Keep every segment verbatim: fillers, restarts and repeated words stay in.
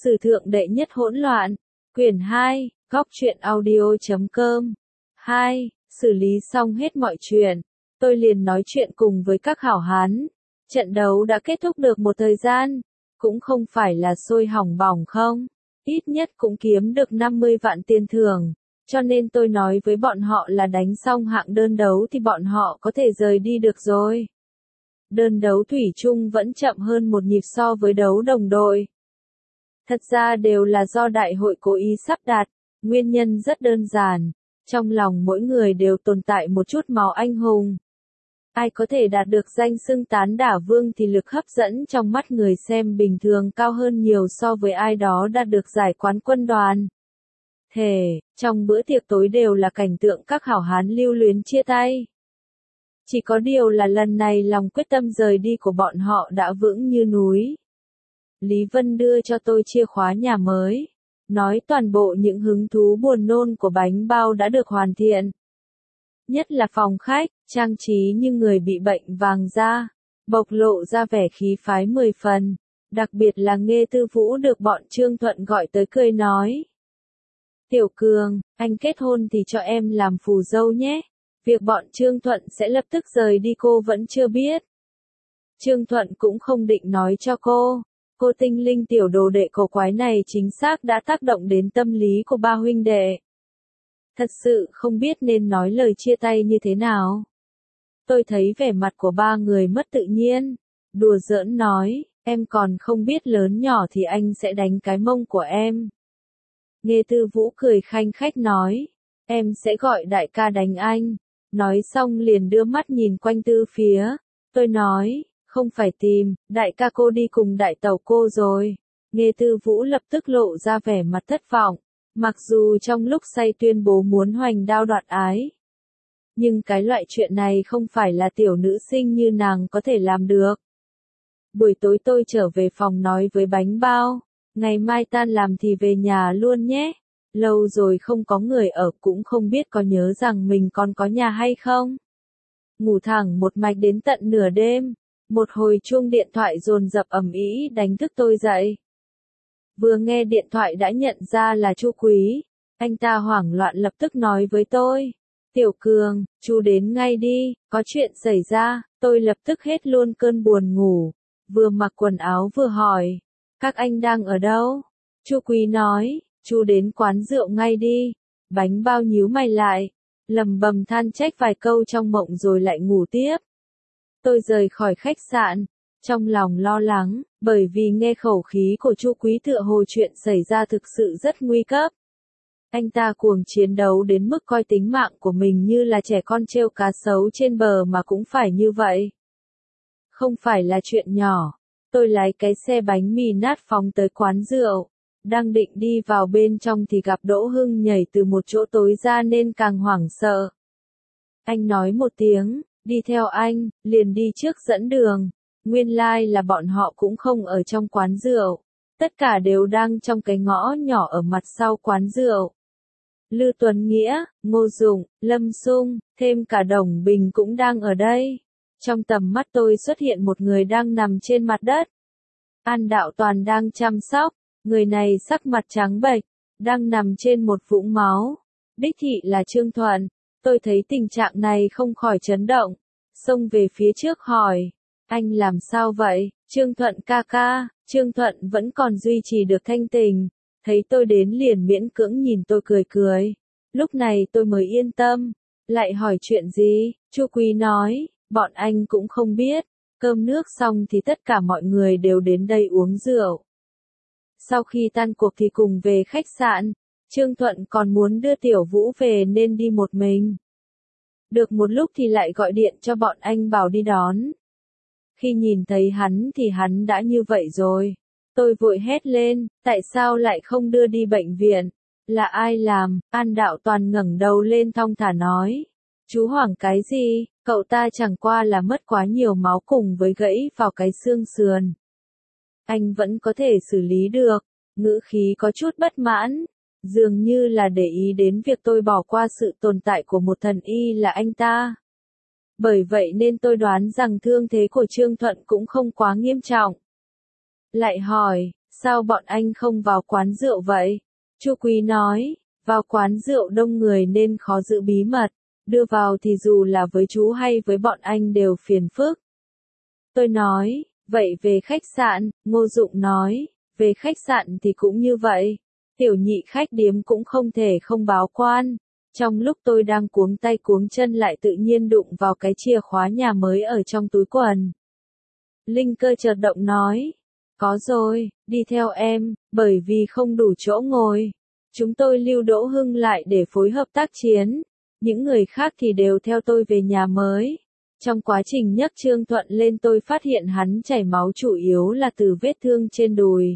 Sử thượng đệ nhất hỗn loạn, quyển hai, góc truyện audio chấm com. hai. Xử lý xong hết mọi chuyện, tôi liền nói chuyện cùng với các hảo hán. Trận đấu đã kết thúc được một thời gian, cũng không phải là sôi hỏng bỏng không, ít nhất cũng kiếm được năm mươi vạn tiền thưởng, cho nên tôi nói với bọn họ là đánh xong hạng đơn đấu thì bọn họ có thể rời đi được rồi. Đơn đấu thủy chung vẫn chậm hơn một nhịp so với đấu đồng đội. Thật ra đều là do đại hội cố ý sắp đặt, nguyên nhân rất đơn giản, trong lòng mỗi người đều tồn tại một chút máu anh hùng. Ai có thể đạt được danh xưng tán đả vương thì lực hấp dẫn trong mắt người xem bình thường cao hơn nhiều so với ai đó đạt được giải quán quân đoàn. Thề, trong bữa tiệc tối đều là cảnh tượng các hảo hán lưu luyến chia tay. Chỉ có điều là lần này lòng quyết tâm rời đi của bọn họ đã vững như núi. Lý Vân đưa cho tôi chìa khóa nhà mới, nói toàn bộ những hứng thú buồn nôn của bánh bao đã được hoàn thiện. Nhất là phòng khách, trang trí như người bị bệnh vàng da, bộc lộ ra vẻ khí phái mười phần, đặc biệt là Nghê Tư Vũ được bọn Trương Thuận gọi tới cười nói. Tiểu Cường, anh kết hôn thì cho em làm phù dâu nhé, việc bọn Trương Thuận sẽ lập tức rời đi cô vẫn chưa biết. Trương Thuận cũng không định nói cho cô. Cô tinh linh tiểu đồ đệ cổ quái này chính xác đã tác động đến tâm lý của ba huynh đệ. Thật sự không biết nên nói lời chia tay như thế nào. Tôi thấy vẻ mặt của ba người mất tự nhiên. Đùa giỡn nói, em còn không biết lớn nhỏ thì anh sẽ đánh cái mông của em. Nghê Tư Vũ cười khanh khách nói, em sẽ gọi đại ca đánh anh. Nói xong liền đưa mắt nhìn quanh tư phía. Tôi nói, không phải tìm, đại ca cô đi cùng đại tẩu cô rồi. Nghê Tư Vũ lập tức lộ ra vẻ mặt thất vọng, mặc dù trong lúc say tuyên bố muốn hoành đao đoạt ái. Nhưng cái loại chuyện này không phải là tiểu nữ sinh như nàng có thể làm được. Buổi tối tôi trở về phòng nói với bánh bao, ngày mai tan làm thì về nhà luôn nhé. Lâu rồi không có người ở cũng không biết có nhớ rằng mình còn có nhà hay không. Ngủ thẳng một mạch đến tận nửa đêm. Một hồi chuông điện thoại dồn dập ầm ĩ đánh thức tôi dậy. Vừa nghe điện thoại đã nhận ra là Chu Quý, anh ta hoảng loạn lập tức nói với tôi, Tiểu Cường, chú đến ngay đi, có chuyện xảy ra. Tôi lập tức hết luôn cơn buồn ngủ, vừa mặc quần áo vừa hỏi, các anh đang ở đâu? Chu Quý nói, chú đến quán rượu ngay đi. Bánh bao nhíu mày lại, lầm bầm than trách vài câu trong mộng rồi lại ngủ tiếp. Tôi rời khỏi khách sạn, trong lòng lo lắng, bởi vì nghe khẩu khí của Chu Quý tựa hồ chuyện xảy ra thực sự rất nguy cấp. Anh ta cuồng chiến đấu đến mức coi tính mạng của mình như là trẻ con trêu cá sấu trên bờ mà cũng phải như vậy. Không phải là chuyện nhỏ, tôi lái cái xe bánh mì nát phóng tới quán rượu, đang định đi vào bên trong thì gặp Đỗ Hưng nhảy từ một chỗ tối ra nên càng hoảng sợ. Anh nói một tiếng, đi theo anh, liền đi trước dẫn đường. Nguyên lai like là bọn họ cũng không ở trong quán rượu. Tất cả đều đang trong cái ngõ nhỏ ở mặt sau quán rượu. Lư Tuấn Nghĩa, Ngô Dụng, Lâm Sung, thêm cả Đồng Bình cũng đang ở đây. Trong tầm mắt tôi xuất hiện một người đang nằm trên mặt đất. An Đạo Toàn đang chăm sóc, người này sắc mặt trắng bệch, đang nằm trên một vũng máu. Đích thị là Trương Thuận. Tôi thấy tình trạng này không khỏi chấn động, xông về phía trước hỏi, anh làm sao vậy? Trương Thuận ca ca. Trương Thuận vẫn còn duy trì được thanh tình, thấy tôi đến liền miễn cưỡng nhìn tôi cười cười. Lúc này tôi mới yên tâm, lại hỏi chuyện gì? Chu Quý nói, bọn anh cũng không biết, cơm nước xong thì tất cả mọi người đều đến đây uống rượu. Sau khi tan cuộc thì cùng về khách sạn. Trương Thuận còn muốn đưa Tiểu Vũ về nên đi một mình. Được một lúc thì lại gọi điện cho bọn anh bảo đi đón. Khi nhìn thấy hắn thì hắn đã như vậy rồi. Tôi vội hét lên, tại sao lại không đưa đi bệnh viện? Là ai làm? An Đạo Toàn ngẩng đầu lên thong thả nói. Chú hoảng cái gì? Cậu ta chẳng qua là mất quá nhiều máu cùng với gãy vào cái xương sườn. Anh vẫn có thể xử lý được. Ngữ khí có chút bất mãn. Dường như là để ý đến việc tôi bỏ qua sự tồn tại của một thần y là anh ta. Bởi vậy nên tôi đoán rằng thương thế của Trương Thuận cũng không quá nghiêm trọng. Lại hỏi, Sao bọn anh không vào quán rượu vậy? Chu Quý nói, vào quán rượu đông người nên khó giữ bí mật, đưa vào thì dù là với chú hay với bọn anh đều phiền phức. Tôi nói, vậy về khách sạn, Ngô Dụng nói, về khách sạn thì cũng như vậy. Tiểu nhị khách điếm cũng không thể không báo quan. Trong lúc tôi đang cuống tay cuống chân lại tự nhiên đụng vào cái chìa khóa nhà mới ở trong túi quần. Linh Cơ chợt động nói, có rồi, đi theo em, bởi vì không đủ chỗ ngồi. Chúng tôi lưu Đỗ Hưng lại để phối hợp tác chiến. Những người khác thì đều theo tôi về nhà mới. Trong quá trình nhấc Trương Thuận lên tôi phát hiện hắn chảy máu chủ yếu là từ vết thương trên đùi.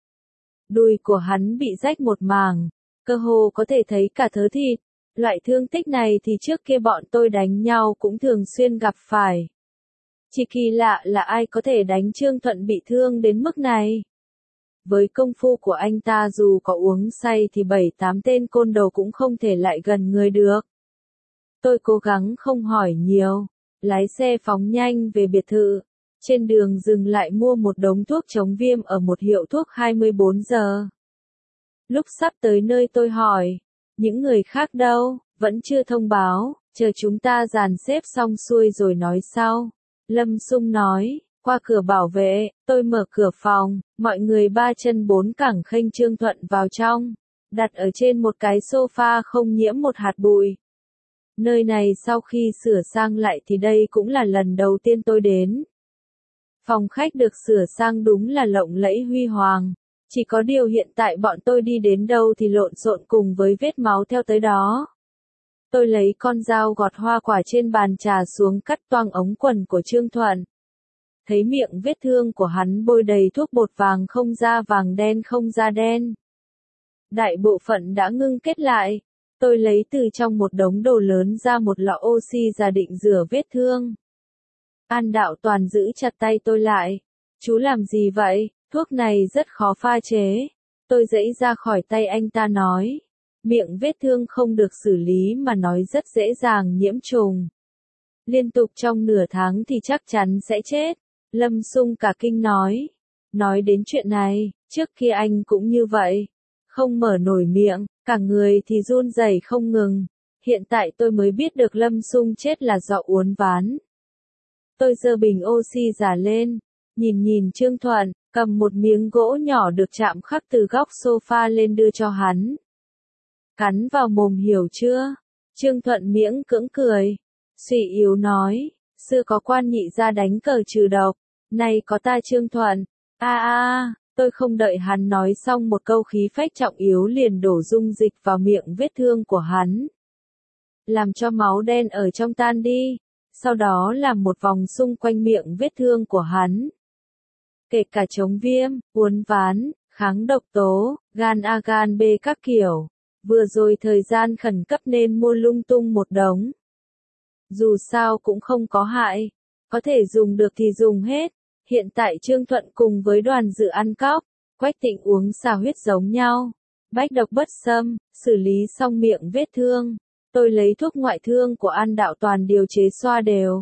Đùi của hắn bị rách một mảng, cơ hồ có thể thấy cả thớ thịt. Loại thương tích này thì trước kia bọn tôi đánh nhau cũng thường xuyên gặp phải. Chỉ kỳ lạ là ai có thể đánh Trương Thuận bị thương đến mức này. Với công phu của anh ta dù có uống say thì bảy tám tên côn đồ cũng không thể lại gần người được. Tôi cố gắng không hỏi nhiều, lái xe phóng nhanh về biệt thự. Trên đường dừng lại mua một đống thuốc chống viêm ở một hiệu thuốc hai mươi bốn giờ. Lúc sắp tới nơi tôi hỏi, những người khác đâu, vẫn chưa thông báo, chờ chúng ta dàn xếp xong xuôi rồi nói sau. Lâm Sung nói, qua cửa bảo vệ, tôi mở cửa phòng, mọi người ba chân bốn cẳng khênh Trương Thuận vào trong, đặt ở trên một cái sofa không nhiễm một hạt bụi. Nơi này sau khi sửa sang lại thì đây cũng là lần đầu tiên tôi đến. Phòng khách được sửa sang đúng là lộng lẫy huy hoàng, chỉ có điều hiện tại bọn tôi đi đến đâu thì lộn xộn cùng với vết máu theo tới đó. Tôi lấy con dao gọt hoa quả trên bàn trà xuống cắt toang ống quần của Trương Thuận. Thấy miệng vết thương của hắn bôi đầy thuốc bột vàng không ra vàng đen không ra đen. Đại bộ phận đã ngưng kết lại. Tôi lấy từ trong một đống đồ lớn ra một lọ oxy ra định rửa vết thương. An Đạo Toàn giữ chặt tay tôi lại. Chú làm gì vậy? Thuốc này rất khó pha chế. Tôi giãy ra khỏi tay anh ta nói. Miệng vết thương không được xử lý mà nói rất dễ dàng nhiễm trùng. Liên tục trong nửa tháng thì chắc chắn sẽ chết. Lâm Sung cả kinh nói. Nói đến chuyện này, trước kia anh cũng như vậy. Không mở nổi miệng, cả người thì run rẩy không ngừng. Hiện tại tôi mới biết được Lâm Sung chết là do uốn ván. Tôi giơ bình oxy giả lên, nhìn nhìn Trương Thuận, cầm một miếng gỗ nhỏ được chạm khắc từ góc sofa lên đưa cho hắn. Cắn vào mồm hiểu chưa? Trương Thuận miễn cưỡng cười. Suy yếu nói, xưa có quan nhị ra đánh cờ trừ độc, nay có ta Trương Thuận. A a, tôi không đợi hắn nói xong một câu khí phách trọng yếu liền đổ dung dịch vào miệng vết thương của hắn. Làm cho máu đen ở trong tan đi, sau đó làm một vòng xung quanh miệng vết thương của hắn. Kể cả chống viêm, uốn ván, kháng độc tố, gan A gan B các kiểu. Vừa rồi thời gian khẩn cấp nên mua lung tung một đống. Dù sao cũng không có hại, có thể dùng được thì dùng hết. Hiện tại Trương Thuận cùng với đoàn dự ăn cóc, Quách Tịnh uống xà huyết giống nhau. Bách độc bất xâm, xử lý xong miệng vết thương. Tôi lấy thuốc ngoại thương của An Đạo Toàn điều chế xoa đều.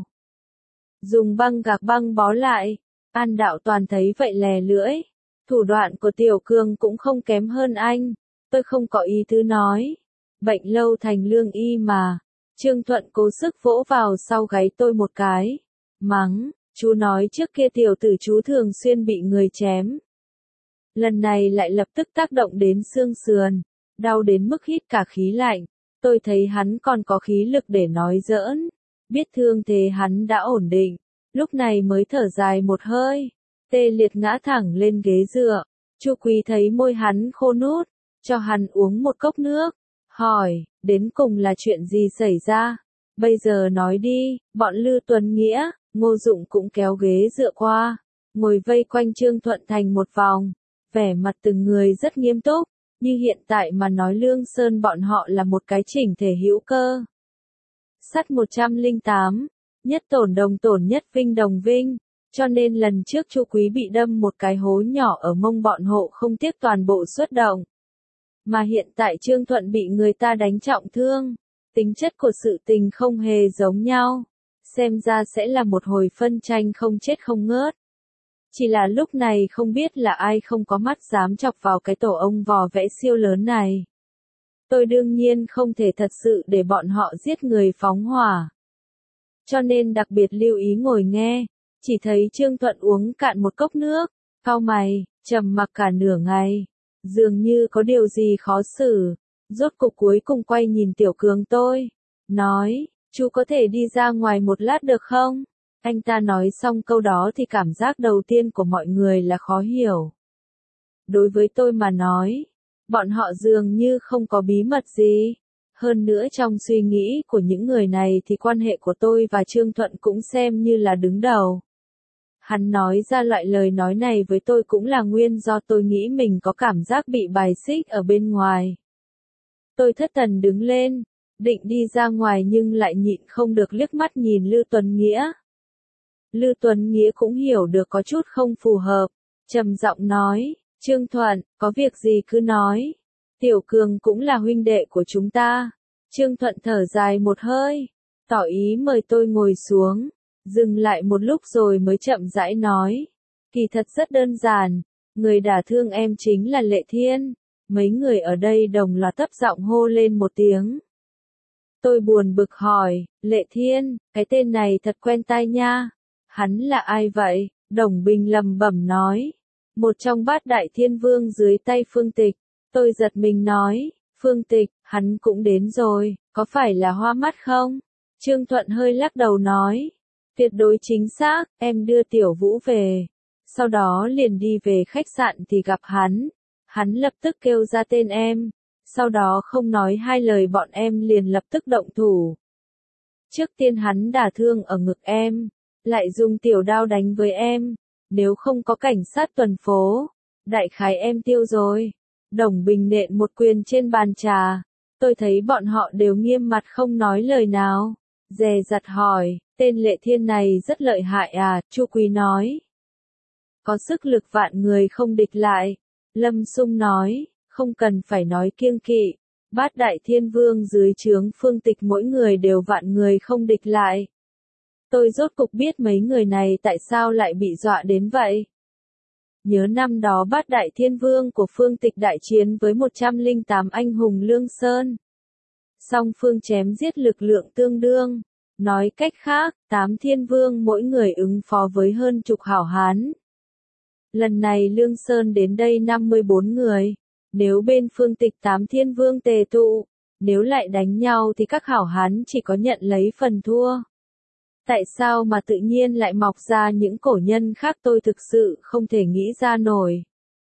Dùng băng gạc băng bó lại. An Đạo Toàn thấy vậy lè lưỡi. Thủ đoạn của Tiểu Cường cũng không kém hơn anh. Tôi không có ý tứ nói. Bệnh lâu thành lương y mà. Trương Thuận cố sức vỗ vào sau gáy tôi một cái. Mắng, chú nói trước kia tiểu tử chú thường xuyên bị người chém. Lần này lại lập tức tác động đến xương sườn. Đau đến mức hít cả khí lạnh. Tôi thấy hắn còn có khí lực để nói giỡn. Biết thương thế hắn đã ổn định. Lúc này mới thở dài một hơi. Tê liệt ngã thẳng lên ghế dựa. Chu Quý thấy môi hắn khô nút. Cho hắn uống một cốc nước. Hỏi, đến cùng là chuyện gì xảy ra? Bây giờ nói đi, bọn Lư Tuấn Nghĩa, Ngô Dụng cũng kéo ghế dựa qua. Ngồi vây quanh Trương Thuận thành một vòng. Vẻ mặt từng người rất nghiêm túc. Như hiện tại mà nói Lương Sơn bọn họ là một cái chỉnh thể hữu cơ. Sắt một trăm lẻ tám. Nhất tổn đồng tổn nhất vinh đồng vinh. Cho nên lần trước Chu Quý bị đâm một cái hố nhỏ ở mông bọn hộ không tiếc toàn bộ xuất động. Mà hiện tại Trương Thuận bị người ta đánh trọng thương. Tính chất của sự tình không hề giống nhau. Xem ra sẽ là một hồi phân tranh không chết không ngớt. Chỉ là lúc này không biết là ai không có mắt dám chọc vào cái tổ ong vò vẽ siêu lớn này. Tôi đương nhiên không thể thật sự để bọn họ giết người phóng hỏa. Cho nên đặc biệt lưu ý ngồi nghe, chỉ thấy Trương Thuận uống cạn một cốc nước, cau mày, trầm mặc cả nửa ngày, dường như có điều gì khó xử, rốt cục cuối cùng quay nhìn Tiểu Cường tôi, nói, chú có thể đi ra ngoài một lát được không? Anh ta nói xong câu đó thì cảm giác đầu tiên của mọi người là khó hiểu. Đối với tôi mà nói, bọn họ dường như không có bí mật gì. Hơn nữa trong suy nghĩ của những người này thì quan hệ của tôi và Trương Thuận cũng xem như là đứng đầu. Hắn nói ra loại lời nói này với tôi cũng là nguyên do tôi nghĩ mình có cảm giác bị bài xích ở bên ngoài. Tôi thất thần đứng lên, định đi ra ngoài nhưng lại nhịn không được liếc mắt nhìn Lư Tuấn Nghĩa. Lư Tuấn Nghĩa cũng hiểu được có chút không phù hợp, trầm giọng nói, Trương Thuận, có việc gì cứ nói. Tiểu Cường cũng là huynh đệ của chúng ta. Trương Thuận thở dài một hơi, tỏ ý mời tôi ngồi xuống, dừng lại một lúc rồi mới chậm rãi nói. Kỳ thật rất đơn giản, người đả thương em chính là Lệ Thiên. Mấy người ở đây đồng loạt thấp giọng hô lên một tiếng. Tôi buồn bực hỏi, Lệ Thiên, cái tên này thật quen tai nha. Hắn là ai vậy? Đồng Bình lẩm bẩm nói. Một trong bát đại thiên vương dưới tay Phương Tịch. Tôi giật mình nói, Phương Tịch, hắn cũng đến rồi, có phải là hoa mắt không? Trương Thuận hơi lắc đầu nói, tuyệt đối chính xác, em đưa Tiểu Vũ về. Sau đó liền đi về khách sạn thì gặp hắn. Hắn lập tức kêu ra tên em. Sau đó không nói hai lời bọn em liền lập tức động thủ. Trước tiên hắn đả thương ở ngực em, lại dùng tiểu đao đánh với em. Nếu không có cảnh sát tuần phố, đại khái em tiêu rồi. Đồng Bình nện một quyền trên bàn trà. Tôi thấy bọn họ đều nghiêm mặt không nói lời nào. Dè dặt hỏi, tên Lệ Thiên này rất lợi hại à, Chu Quý nói. Có sức lực vạn người không địch lại. Lâm Sung nói, không cần phải nói kiêng kỵ. Bát đại thiên vương dưới trướng Phương Tịch mỗi người đều vạn người không địch lại. Tôi rốt cục biết mấy người này tại sao lại bị dọa đến vậy. Nhớ năm đó bát đại thiên vương của Phương Tịch đại chiến với một trăm lẻ tám anh hùng Lương Sơn. Song phương chém giết lực lượng tương đương. Nói cách khác, tám thiên vương mỗi người ứng phó với hơn chục hảo hán. Lần này Lương Sơn đến đây năm mươi bốn người. Nếu bên Phương Tịch tám thiên vương tề tụ, nếu lại đánh nhau thì các hảo hán chỉ có nhận lấy phần thua. Tại sao mà tự nhiên lại mọc ra những cổ nhân khác tôi thực sự không thể nghĩ ra nổi.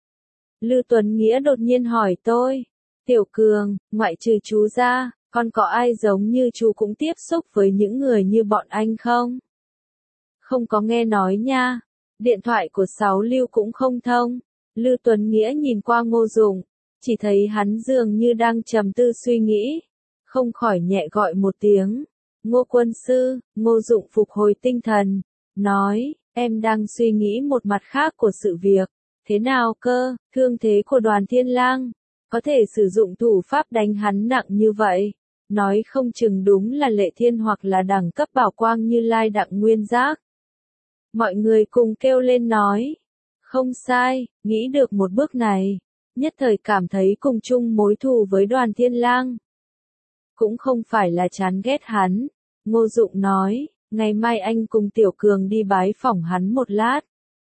Lư Tuấn Nghĩa đột nhiên hỏi tôi, Tiểu Cường, ngoại trừ chú ra, còn có ai giống như chú cũng tiếp xúc với những người như bọn anh không? Không có nghe nói nha, điện thoại của Sáu Lưu cũng không thông. Lư Tuấn Nghĩa nhìn qua Ngô Dụng, chỉ thấy hắn dường như đang trầm tư suy nghĩ, không khỏi nhẹ gọi một tiếng. Ngô quân sư. Ngô Dụng phục hồi tinh thần, nói, em đang suy nghĩ một mặt khác của sự việc. Thế nào cơ, thương thế của Đoàn Thiên Lang, có thể sử dụng thủ pháp đánh hắn nặng như vậy. Nói không chừng đúng là Lệ Thiên hoặc là đẳng cấp bảo quang Như Lai Đặng Nguyên Giác. Mọi người cùng kêu lên nói, không sai, nghĩ được một bước này, nhất thời cảm thấy cùng chung mối thù với Đoàn Thiên Lang. Cũng không phải là chán ghét hắn. Ngô Dụng nói, ngày mai anh cùng Tiểu Cường đi bái phỏng hắn một lát.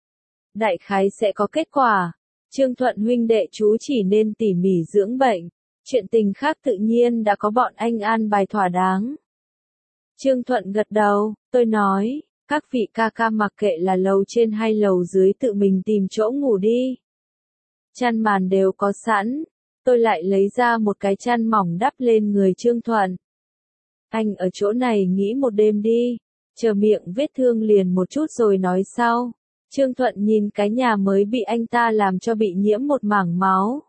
Đại khái sẽ có kết quả. Trương Thuận huynh đệ chú chỉ nên tỉ mỉ dưỡng bệnh. Chuyện tình khác tự nhiên đã có bọn anh an bài thỏa đáng. Trương Thuận gật đầu, tôi nói, các vị ca ca mặc kệ là lầu trên hay lầu dưới tự mình tìm chỗ ngủ đi. Chăn màn đều có sẵn. Tôi lại lấy ra một cái chăn mỏng đắp lên người Trương Thuận. Anh ở chỗ này nghỉ một đêm đi, chờ miệng vết thương liền một chút rồi nói sau. Trương Thuận nhìn cái nhà mới bị anh ta làm cho bị nhiễm một mảng máu.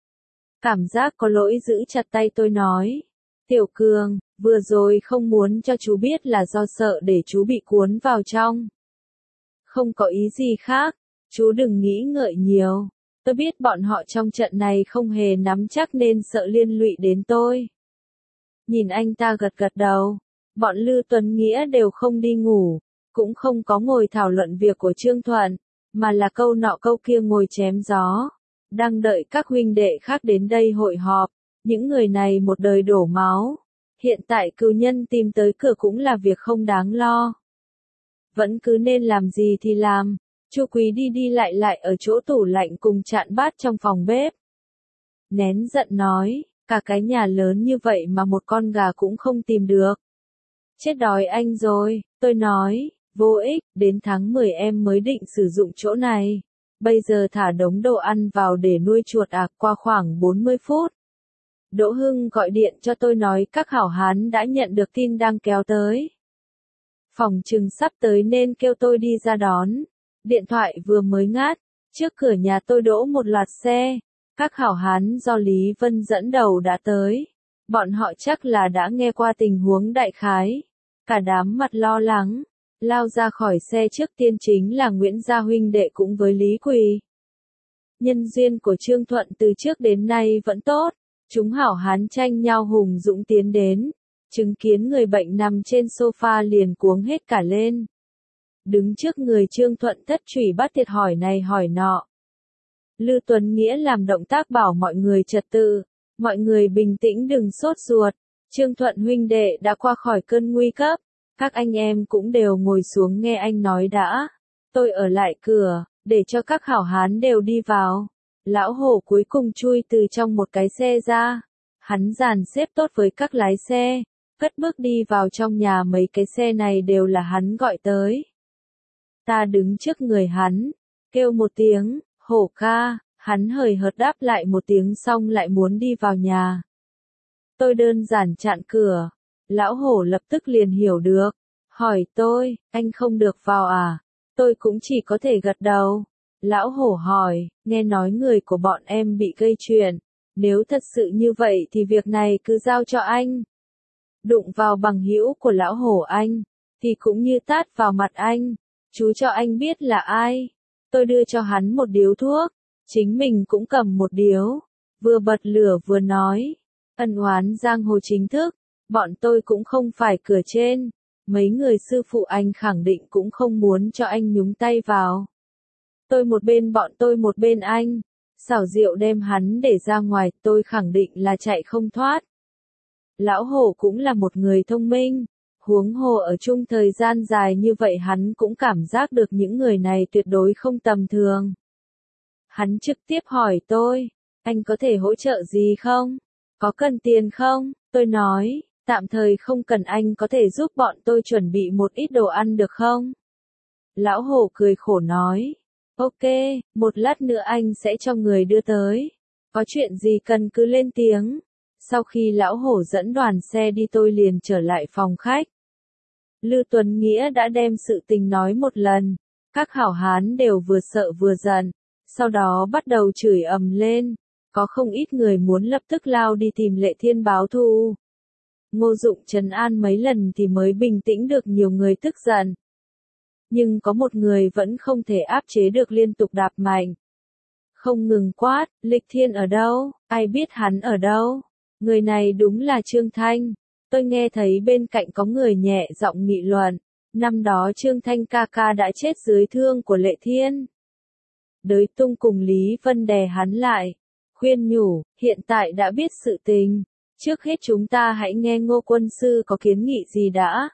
Cảm giác có lỗi giữ chặt tay tôi nói. Tiểu Cường, vừa rồi không muốn cho chú biết là do sợ để chú bị cuốn vào trong. Không có ý gì khác, chú đừng nghĩ ngợi nhiều. Tôi biết bọn họ trong trận này không hề nắm chắc nên sợ liên lụy đến tôi. Nhìn anh ta gật gật đầu, bọn Lư Tuấn Nghĩa đều không đi ngủ, cũng không có ngồi thảo luận việc của Trương Thuận. mà là câu nọ câu kia ngồi chém gió, đang đợi các huynh đệ khác đến đây hội họp. Những người này một đời đổ máu, hiện tại cừu nhân tìm tới cửa cũng là việc không đáng lo. Vẫn cứ nên làm gì thì làm. Chu Quý đi đi lại lại ở chỗ tủ lạnh cùng chạn bát trong phòng bếp. Nén giận nói, cả cái nhà lớn như vậy mà một con gà cũng không tìm được. Chết đói anh rồi, tôi nói, vô ích, đến tháng mười em mới định sử dụng chỗ này. Bây giờ thả đống đồ ăn vào để nuôi chuột à, qua khoảng bốn mươi phút. Đỗ Hưng gọi điện cho tôi nói các hảo hán đã nhận được tin đang kéo tới. Phòng trừng sắp tới nên kêu tôi đi ra đón. Điện thoại vừa mới ngát, trước cửa nhà tôi đỗ một loạt xe. Các hảo hán do Lý Vân dẫn đầu đã tới. Bọn họ chắc là đã nghe qua tình huống đại khái. Cả đám mặt lo lắng, lao ra khỏi xe trước tiên chính là Nguyễn Gia huynh đệ cũng với Lý Quỳ. Nhân duyên của Trương Thuận từ trước đến nay vẫn tốt. Chúng hảo hán tranh nhau hùng dũng tiến đến. Chứng kiến người bệnh nằm trên sofa liền cuống hết cả lên. Đứng trước người Trương Thuận thất trùy bắt tiệt hỏi này hỏi nọ. Lư Tuấn Nghĩa làm động tác bảo mọi người trật tự, mọi người bình tĩnh đừng sốt ruột. Trương Thuận huynh đệ đã qua khỏi cơn nguy cấp, các anh em cũng đều ngồi xuống nghe anh nói đã. Tôi ở lại cửa, để cho các hảo hán đều đi vào. Lão Hổ cuối cùng chui từ trong một cái xe ra. Hắn dàn xếp tốt với các lái xe, cất bước đi vào trong nhà, mấy cái xe này đều là hắn gọi tới. Ta đứng trước người hắn, kêu một tiếng, Hổ ca, hắn hời hợt đáp lại một tiếng xong lại muốn đi vào nhà. Tôi đơn giản chặn cửa, lão Hổ lập tức liền hiểu được, hỏi tôi, anh không được vào à? Tôi cũng chỉ có thể gật đầu. Lão Hổ hỏi, nghe nói người của bọn em bị gây chuyện, nếu thật sự như vậy thì việc này cứ giao cho anh. Đụng vào bằng hữu của lão Hổ anh, thì cũng như tát vào mặt anh. Chú cho anh biết là ai. Tôi đưa cho hắn một điếu thuốc, chính mình cũng cầm một điếu, vừa bật lửa vừa nói, ân oán giang hồ chính thức, bọn tôi cũng không phải cửa trên, mấy người sư phụ anh khẳng định cũng không muốn cho anh nhúng tay vào. Tôi một bên bọn tôi một bên anh, xảo diệu đem hắn để ra ngoài, tôi khẳng định là chạy không thoát. Lão Hổ cũng là một người thông minh. Huống hồ ở chung thời gian dài như vậy hắn cũng cảm giác được những người này tuyệt đối không tầm thường. Hắn trực tiếp hỏi tôi, anh có thể hỗ trợ gì không? Có cần tiền không? Tôi nói, tạm thời không cần, anh có thể giúp bọn tôi chuẩn bị một ít đồ ăn được không? Lão Hổ cười khổ nói, ok, một lát nữa anh sẽ cho người đưa tới. Có chuyện gì cần cứ lên tiếng. Sau khi lão Hổ dẫn đoàn xe đi tôi liền trở lại phòng khách. Lư Tuấn Nghĩa đã đem sự tình nói một lần, các hảo hán đều vừa sợ vừa giận, sau đó bắt đầu chửi ầm lên, có không ít người muốn lập tức lao đi tìm Lệ Thiên báo thù. Ngô Dụng trấn an mấy lần thì mới bình tĩnh được nhiều người tức giận. Nhưng có một người vẫn không thể áp chế được, liên tục đạp mạnh. Không ngừng quát, Lịch Thiên ở đâu, ai biết hắn ở đâu, người này đúng là Trương Thanh. Tôi nghe thấy bên cạnh có người nhẹ giọng nghị luận, năm đó Trương Thanh ca ca đã chết dưới thương của Lệ Thiên. Đới Tung cùng Lý Vân đè hắn lại, khuyên nhủ, hiện tại đã biết sự tình, trước hết chúng ta hãy nghe Ngô quân sư có kiến nghị gì đã.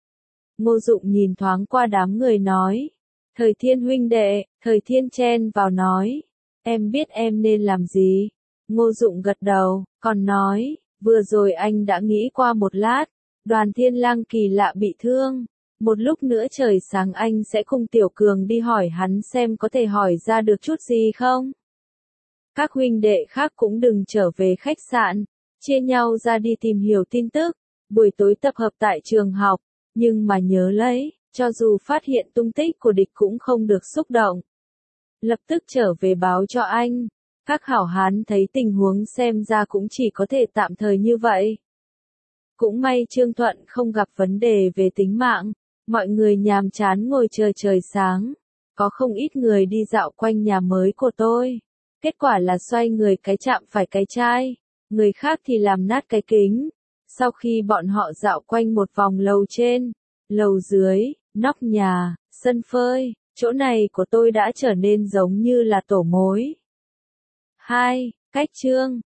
Ngô Dụng nhìn thoáng qua đám người nói, Thời Thiên huynh đệ. Thời Thiên chen vào nói, em biết em nên làm gì. Ngô Dụng gật đầu, còn nói, vừa rồi anh đã nghĩ qua một lát, Đoàn Thiên Lang kỳ lạ bị thương, một lúc nữa trời sáng anh sẽ cùng Tiểu Cường đi hỏi hắn xem có thể hỏi ra được chút gì không. Các huynh đệ khác cũng đừng trở về khách sạn, chia nhau ra đi tìm hiểu tin tức, buổi tối tập hợp tại trường học, nhưng mà nhớ lấy, cho dù phát hiện tung tích của địch cũng không được xúc động. Lập tức trở về báo cho anh. Các hảo hán thấy tình huống xem ra cũng chỉ có thể tạm thời như vậy. Cũng may Trương Thuận không gặp vấn đề về tính mạng, mọi người nhàm chán ngồi chờ trời sáng. Có không ít người đi dạo quanh nhà mới của tôi. Kết quả là xoay người cái chạm phải cái chai, người khác thì làm nát cái kính. Sau khi bọn họ dạo quanh một vòng lầu trên, lầu dưới, nóc nhà, sân phơi, Chỗ này của tôi đã trở nên giống như là tổ mối. hai. Cách chương